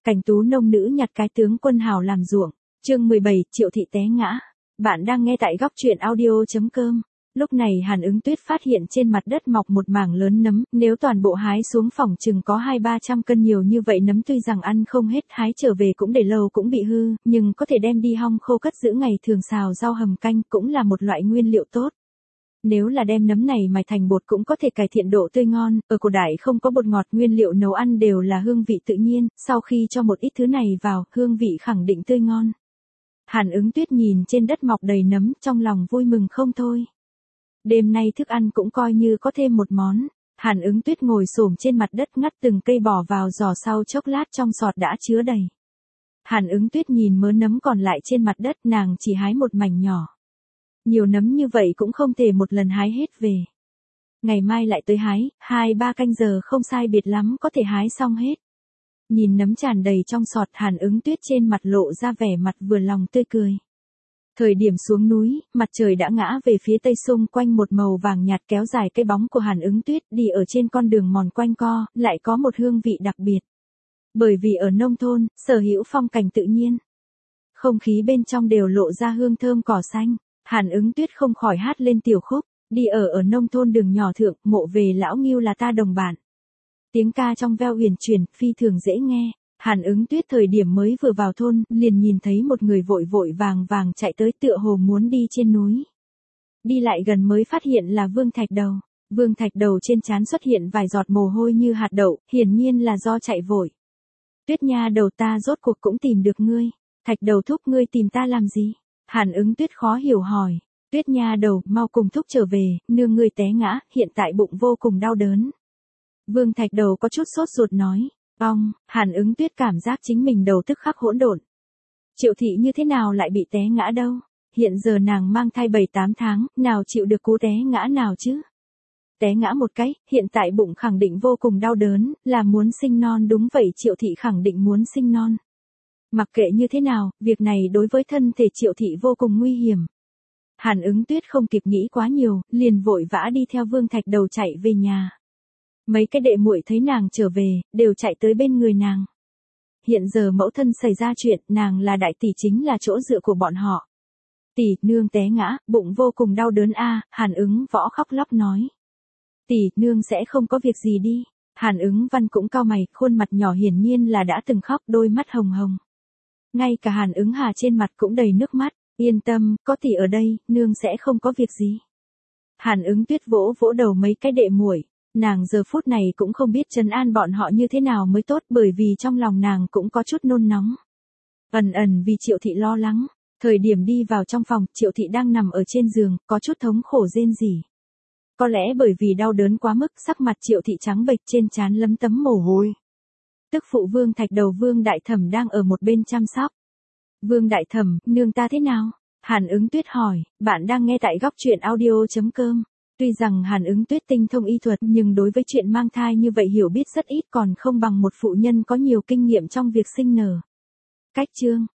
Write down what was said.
Cảnh tú nông nữ nhặt cái tướng quân hào làm ruộng. Chương 17, Triệu thị té ngã. Bạn đang nghe tại góc truyện audio.com. Lúc này Hàn Ứng Tuyết phát hiện trên mặt đất mọc một mảng lớn nấm, nếu toàn bộ hái xuống phỏng chừng có 200-300 cân nhiều như vậy nấm, tuy rằng ăn không hết, hái trở về cũng để lâu cũng bị hư, nhưng có thể đem đi hong khô cất giữ ngày thường xào rau hầm canh, cũng là một loại nguyên liệu tốt. Nếu là đem nấm này mài thành bột cũng có thể cải thiện độ tươi ngon, ở cổ đại không có bột ngọt, nguyên liệu nấu ăn đều là hương vị tự nhiên, sau khi cho một ít thứ này vào, hương vị khẳng định tươi ngon. Hàn Ứng Tuyết nhìn trên đất mọc đầy nấm, trong lòng vui mừng không thôi. Đêm nay thức ăn cũng coi như có thêm một món. Hàn Ứng Tuyết ngồi xổm trên mặt đất ngắt từng cây bỏ vào giò, sau chốc lát trong sọt đã chứa đầy. Hàn Ứng Tuyết nhìn mớ nấm còn lại trên mặt đất, nàng chỉ hái một mảnh nhỏ. Nhiều nấm như vậy cũng không thể một lần hái hết về. Ngày mai lại tới hái, 2-3 canh giờ không sai biệt lắm có thể hái xong hết. Nhìn nấm tràn đầy trong sọt, Hàn Ứng Tuyết trên mặt lộ ra vẻ mặt vừa lòng tươi cười. Thời điểm xuống núi, mặt trời đã ngã về phía tây, xung quanh một màu vàng nhạt kéo dài cái bóng của Hàn Ứng Tuyết đi ở trên con đường mòn quanh co, lại có một hương vị đặc biệt. Bởi vì ở nông thôn, sở hữu phong cảnh tự nhiên. Không khí bên trong đều lộ ra hương thơm cỏ xanh. Hàn Ứng Tuyết không khỏi hát lên tiểu khúc, đi ở nông thôn đường nhỏ thượng, mộ về lão Ngưu là ta đồng bạn. Tiếng ca trong veo huyền chuyển, phi thường dễ nghe. Hàn Ứng Tuyết thời điểm mới vừa vào thôn, liền nhìn thấy một người vội vội vàng vàng chạy tới, tựa hồ muốn đi trên núi. Đi lại gần mới phát hiện là Vương Thạch Đầu. Vương Thạch Đầu trên trán xuất hiện vài giọt mồ hôi như hạt đậu, hiển nhiên là do chạy vội. Tuyết nha đầu, ta rốt cuộc cũng tìm được ngươi. Thạch Đầu thúc, ngươi tìm ta làm gì? Hàn Ứng Tuyết khó hiểu hỏi. Tuyết nha đầu, mau cùng thúc trở về, nương ngươi té ngã, hiện tại bụng vô cùng đau đớn. Vương Thạch Đầu có chút sốt ruột nói. Hàn Ứng Tuyết cảm giác chính mình đầu tức khắc hỗn độn. Triệu thị như thế nào lại bị té ngã đâu? Hiện giờ nàng mang thai 7-8 tháng, nào chịu được cú té ngã nào chứ? Té ngã một cái, hiện tại bụng khẳng định vô cùng đau đớn, là muốn sinh non. Đúng vậy, Triệu thị khẳng định muốn sinh non. Mặc kệ như thế nào, việc này đối với thân thể Triệu thị vô cùng nguy hiểm. Hàn Ứng Tuyết không kịp nghĩ quá nhiều, liền vội vã đi theo Vương Thạch Đầu chạy về nhà. Mấy cái đệ muội thấy nàng trở về, đều chạy tới bên người nàng. Hiện giờ mẫu thân xảy ra chuyện, nàng là đại tỷ, chính là chỗ dựa của bọn họ. Tỷ, nương té ngã, bụng vô cùng đau đớn a. Hàn Ứng Võ khóc lóc nói. Tỷ, nương sẽ không có việc gì đi. Hàn Ứng Văn cũng cau mày, khuôn mặt nhỏ hiển nhiên là đã từng khóc, đôi mắt hồng hồng. Ngay cả Hàn Ứng Hà trên mặt cũng đầy nước mắt. Yên tâm, có tỷ ở đây, nương sẽ không có việc gì. Hàn Ứng Tuyết vỗ vỗ đầu mấy cái đệ muội. Nàng giờ phút này cũng không biết trấn an bọn họ như thế nào mới tốt, bởi vì trong lòng nàng cũng có chút nôn nóng. Ẩn vì Triệu thị lo lắng. Thời điểm đi vào trong phòng, Triệu thị đang nằm ở trên giường, có chút thống khổ rên rỉ. Có lẽ bởi vì đau đớn quá mức, sắc mặt Triệu thị trắng bệch, trên trán lấm tấm mồ hôi. Tức phụ Vương Thạch Đầu Vương Đại Thẩm đang ở một bên chăm sóc. Vương Đại Thẩm, nương ta thế nào? Hàn Ứng Tuyết hỏi. Bạn đang nghe tại góc truyện audio.com. Tuy rằng Hàn Ứng Tuyết tinh thông y thuật, nhưng đối với chuyện mang thai như vậy hiểu biết rất ít, còn không bằng một phụ nhân có nhiều kinh nghiệm trong việc sinh nở. Cách chương